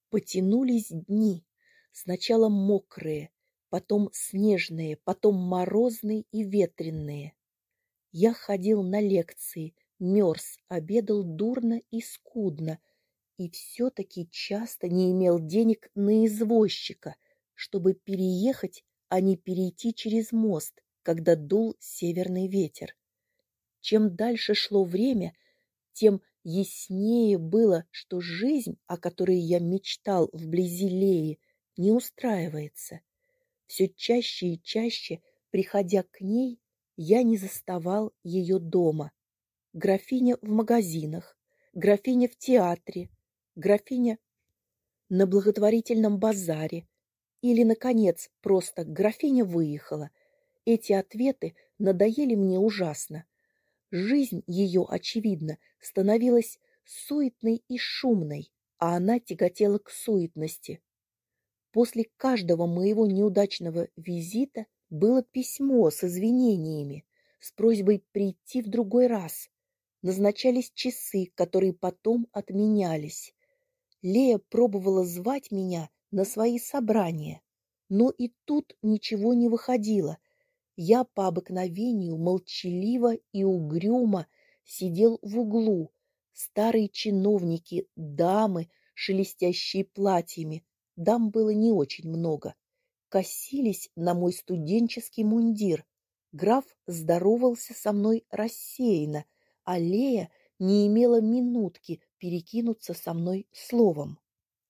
Потянулись дни, сначала мокрые, потом снежные, потом морозные и ветреные. Я ходил на лекции, мерз, обедал дурно и скудно, и все-таки часто не имел денег на извозчика, чтобы переехать, а не перейти через мост, когда дул северный ветер. Чем дальше шло время, тем яснее было, что жизнь, о которой я мечтал вблизи Леи, не устраивается. Все чаще и чаще, приходя к ней, я не заставал ее дома. Графиня в магазинах, графиня в театре, графиня на благотворительном базаре или, наконец, просто графиня выехала. Эти ответы надоели мне ужасно. Жизнь ее, очевидно, становилась суетной и шумной, а она тяготела к суетности. После каждого моего неудачного визита было письмо с извинениями, с просьбой прийти в другой раз. Назначались часы, которые потом отменялись. Лея пробовала звать меня на свои собрания, но и тут ничего не выходило. Я по обыкновению молчаливо и угрюмо сидел в углу. Старые чиновники, дамы, шелестящие платьями, дам было не очень много, косились на мой студенческий мундир. Граф здоровался со мной рассеянно, а Лея не имела минутки перекинуться со мной словом.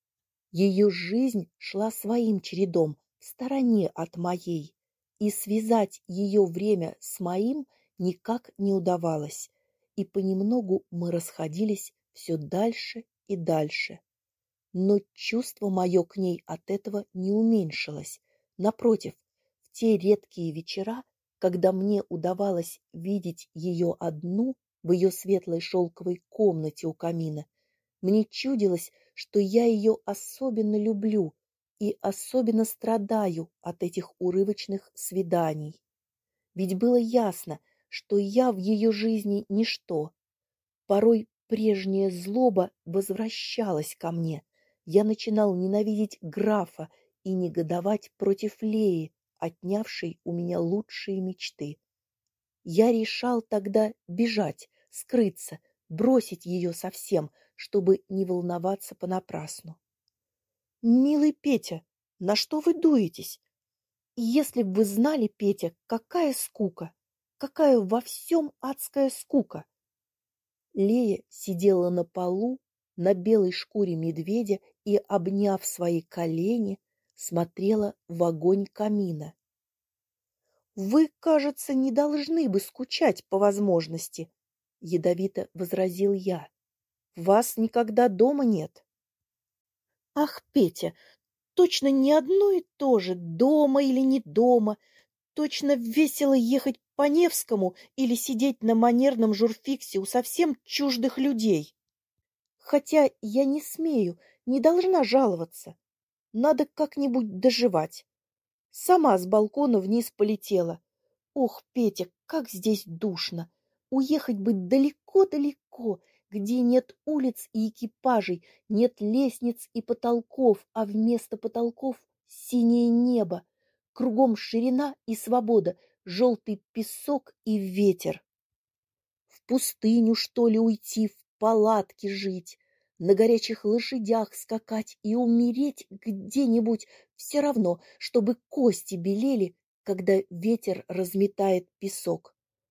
Ее жизнь шла своим чередом, в стороне от моей, и связать ее время с моим никак не удавалось, и понемногу мы расходились все дальше и дальше. Но чувство мое к ней от этого не уменьшилось. Напротив, в те редкие вечера, когда мне удавалось видеть ее одну в ее светлой шелковой комнате у камина, мне чудилось, что я ее особенно люблю и особенно страдаю от этих урывочных свиданий. Ведь было ясно, что я в ее жизни ничто. Порой прежняя злоба возвращалась ко мне. Я начинал ненавидеть графа и негодовать против Леи, отнявшей у меня лучшие мечты. Я решал тогда бежать, скрыться, бросить ее совсем, чтобы не волноваться понапрасну. «Милый Петя, на что вы дуетесь? Если б вы знали, Петя, какая скука, какая во всем адская скука!» Лея сидела на полу, на белой шкуре медведя и, обняв свои колени, смотрела в огонь камина. «Вы, кажется, не должны бы скучать по возможности», — ядовито возразил я. «Вас никогда дома нет». «Ах, Петя, точно не одно и то же, дома или не дома. Точно весело ехать по Невскому или сидеть на манерном журфиксе у совсем чуждых людей. Хотя я не смею, не должна жаловаться. Надо как-нибудь доживать. Сама с балкона вниз полетела. Ох, Петя, как здесь душно! Уехать бы далеко-далеко, где нет улиц и экипажей, нет лестниц и потолков, а вместо потолков синее небо. Кругом ширина и свобода, желтый песок и ветер. В пустыню, что ли, уйти, в палатке жить, на горячих лошадях скакать и умереть где-нибудь, все равно, чтобы кости белели, когда ветер разметает песок.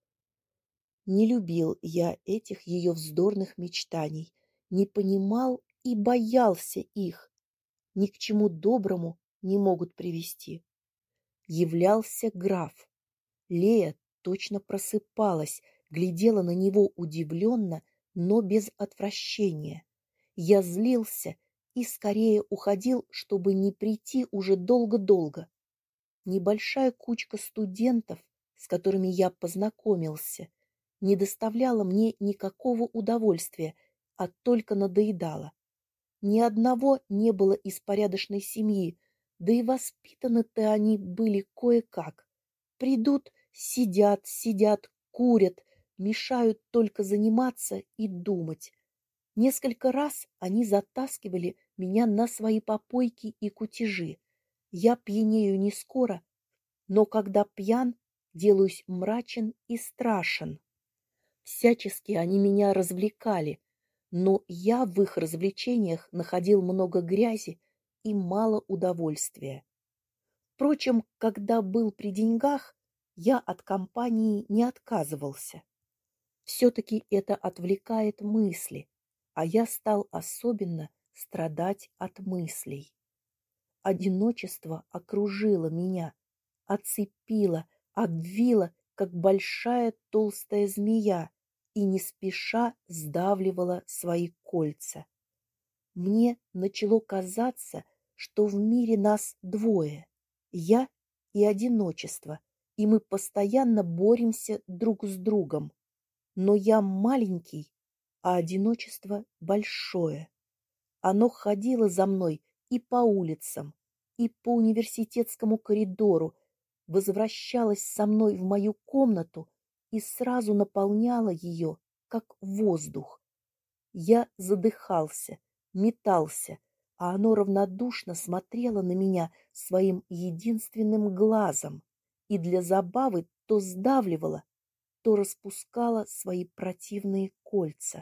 Не любил я этих ее вздорных мечтаний, не понимал и боялся их, ни к чему доброму не могут привести. Являлся граф. Лея точно просыпалась, глядела на него удивленно, но без отвращения. Я злился и скорее уходил, чтобы не прийти уже долго-долго. Небольшая кучка студентов, с которыми я познакомился, не доставляла мне никакого удовольствия, а только надоедала. Ни одного не было из порядочной семьи, да и воспитаны-то они были кое-как. Придут, сидят, курят, мешают только заниматься и думать. Несколько раз они затаскивали меня на свои попойки и кутежи. Я пьянею не скоро, но когда пьян, делаюсь мрачен и страшен. Всячески они меня развлекали, но я в их развлечениях находил много грязи и мало удовольствия. Впрочем, когда был при деньгах, я от компании не отказывался. Все-таки это отвлекает мысли, а я стал особенно страдать от мыслей. Одиночество окружило меня, оцепило, обвило, как большая толстая змея, и не спеша сдавливало свои кольца. Мне начало казаться, что в мире нас двое, я и одиночество, и мы постоянно боремся друг с другом. Но я маленький, а одиночество большое. Оно ходило за мной и по улицам, и по университетскому коридору, возвращалось со мной в мою комнату и сразу наполняло ее, как воздух. Я задыхался, метался, а оно равнодушно смотрело на меня своим единственным глазом и для забавы то сдавливало, то распускала свои противные кольца.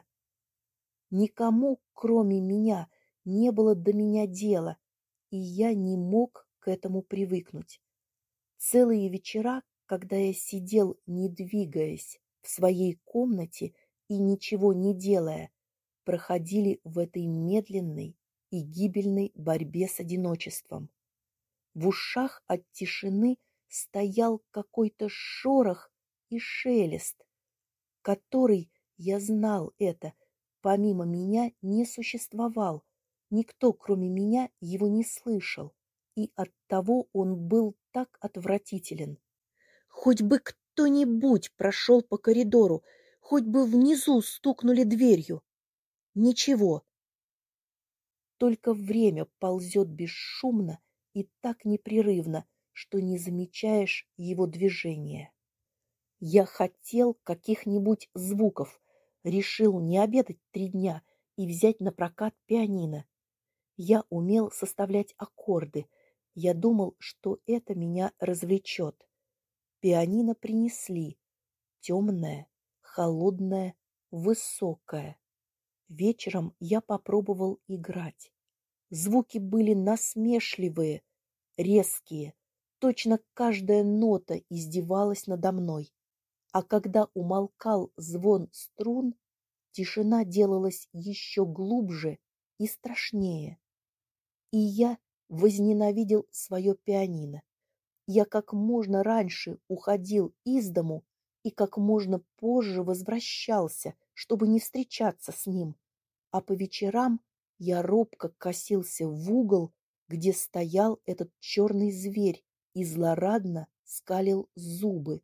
Никому, кроме меня, не было до меня дела, и я не мог к этому привыкнуть. Целые вечера, когда я сидел, не двигаясь, в своей комнате и ничего не делая, проходили в этой медленной и гибельной борьбе с одиночеством. В ушах от тишины стоял какой-то шорох и шелест, который, я знал это, помимо меня не существовал, никто, кроме меня, его не слышал, и оттого он был так отвратителен. Хоть бы кто-нибудь прошел по коридору, хоть бы внизу стукнули дверью. Ничего. Только время ползет бесшумно и так непрерывно, что не замечаешь его движения. Я хотел каких-нибудь звуков, решил не обедать 3 дня и взять на прокат пианино. Я умел составлять аккорды, я думал, что это меня развлечет. Пианино принесли, темное, холодное, высокое. Вечером я попробовал играть. Звуки были насмешливые, резкие, точно каждая нота издевалась надо мной. А когда умолкал звон струн, тишина делалась еще глубже и страшнее. И я возненавидел свое пианино. Я как можно раньше уходил из дому и как можно позже возвращался, чтобы не встречаться с ним. А по вечерам я робко косился в угол, где стоял этот черный зверь и злорадно скалил зубы.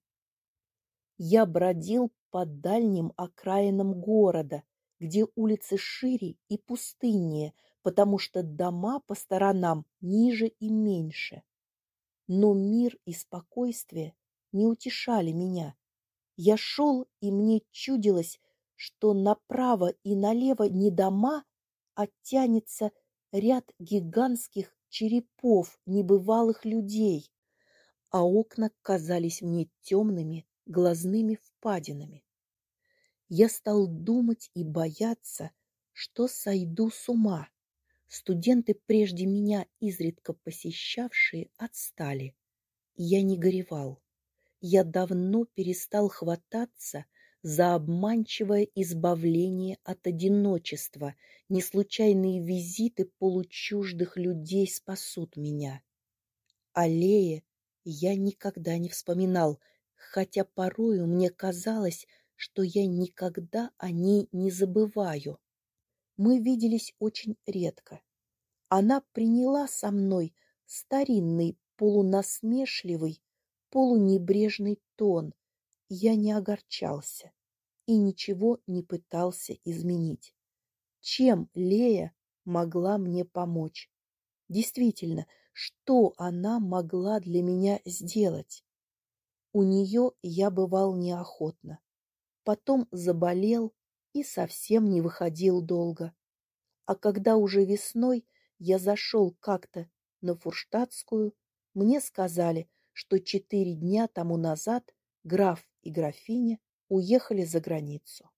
Я бродил по дальним окраинам города, где улицы шире и пустыннее, потому что дома по сторонам ниже и меньше. Но мир и спокойствие не утешали меня. Я шел, и мне чудилось, что направо и налево не дома, а тянется ряд гигантских черепов небывалых людей, а окна казались мне темными глазными впадинами. Я стал думать и бояться, что сойду с ума. Студенты, прежде меня изредка посещавшие, отстали. И я не горевал. Я давно перестал хвататься за обманчивое избавление от одиночества. Неслучайные визиты получуждых людей спасут меня. Аллея я никогда не вспоминал, хотя порою мне казалось, что я никогда о ней не забываю. Мы виделись очень редко. Она приняла со мной старинный полунасмешливый, полунебрежный тон. Я не огорчался и ничего не пытался изменить. Чем Лея могла мне помочь? Действительно, что она могла для меня сделать? У нее я бывал неохотно. Потом заболел, и совсем не выходил долго. А когда уже весной я зашел как-то на Фурштадтскую, мне сказали, что 4 дня тому назад граф и графиня уехали за границу.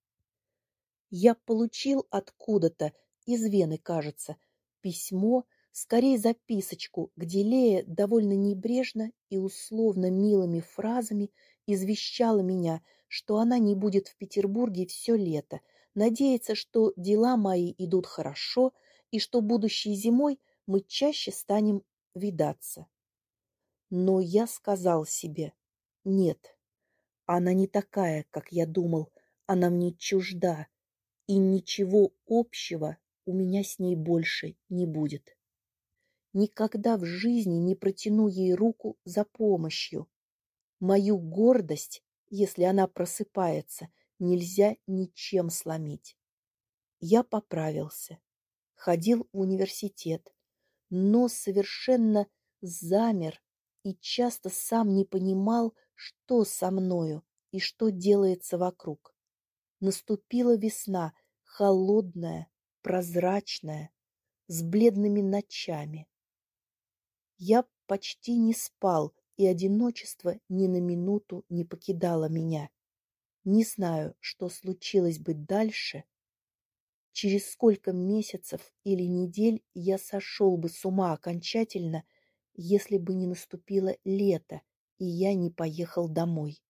Я получил откуда-то, из Вены, кажется, письмо, скорее записочку, где Лея довольно небрежно и условно милыми фразами извещала меня, что она не будет в Петербурге все лето, надеется, что дела мои идут хорошо и что будущей зимой мы чаще станем видаться. Но я сказал себе: нет, она не такая, как я думал, она мне чужда, и ничего общего у меня с ней больше не будет. Никогда в жизни не протяну ей руку за помощью. Мою гордость, если она просыпается, нельзя ничем сломить. Я поправился, ходил в университет, но совершенно замер и часто сам не понимал, что со мною и что делается вокруг. Наступила весна, холодная, прозрачная, с бледными ночами. Я почти не спал, и одиночество ни на минуту не покидало меня. Не знаю, что случилось бы дальше. Через сколько месяцев или недель я сошел бы с ума окончательно, если бы не наступило лето, и я не поехал домой.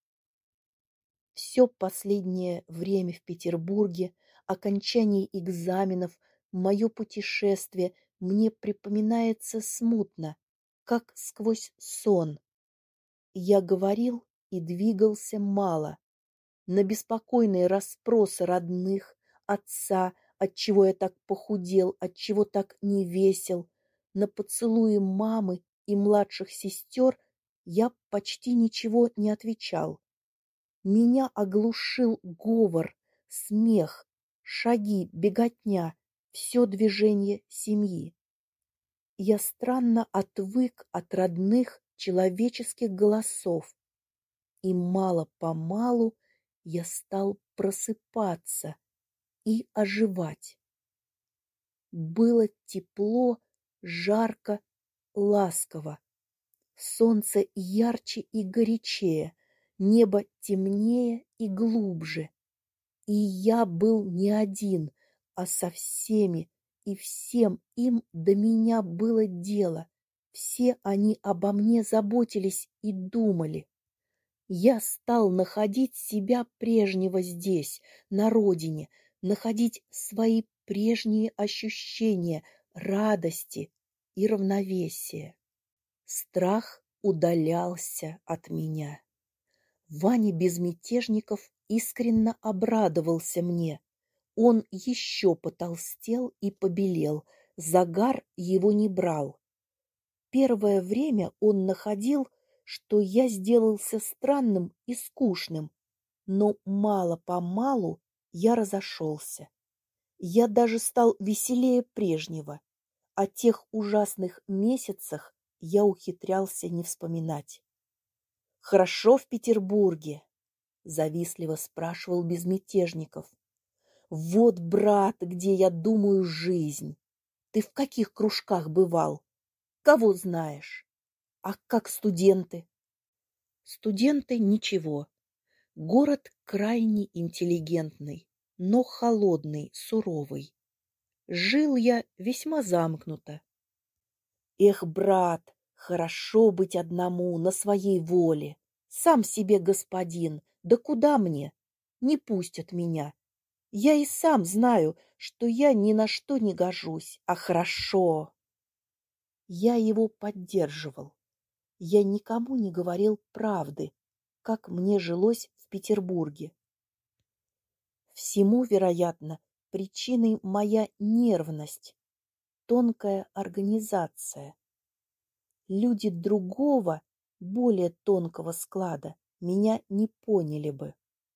Все последнее время в Петербурге, окончание экзаменов, мое путешествие мне припоминается смутно, как сквозь сон. Я говорил и двигался мало. На беспокойные расспросы родных, отца, отчего я так похудел, отчего так не весел, на поцелуи мамы и младших сестер я почти ничего не отвечал. Меня оглушил говор, смех, шаги, беготня, все движение семьи. Я странно отвык от родных человеческих голосов, и мало-помалу я стал просыпаться и оживать. Было тепло, жарко, ласково. Солнце ярче и горячее, небо темнее и глубже. И я был не один, а со всеми, и всем им до меня было дело. Все они обо мне заботились и думали. Я стал находить себя прежнего здесь, на родине, находить свои прежние ощущения радости и равновесия. Страх удалялся от меня. Ваня Безмятежников искренне обрадовался мне. Он еще потолстел и побелел, загар его не брал. Первое время он находил, что я сделался странным и скучным, но мало-помалу я разошелся. Я даже стал веселее прежнего. О тех ужасных месяцах я ухитрялся не вспоминать. «Хорошо в Петербурге?» — завистливо спрашивал Безмятежников. «Вот, брат, где я думаю жизнь. Ты в каких кружках бывал? Кого знаешь? А как студенты?» Студенты ничего. Город крайне интеллигентный, но холодный, суровый. Жил я весьма замкнуто. Эх, брат, хорошо быть одному, на своей воле. Сам себе господин, да куда мне? Не пустят меня. Я и сам знаю, что я ни на что не гожусь, а хорошо. Я его поддерживал. Я никому не говорил правды, как мне жилось в Петербурге. Всему, вероятно, причиной моя нервность, тонкая организация. Люди другого, более тонкого склада меня не поняли бы.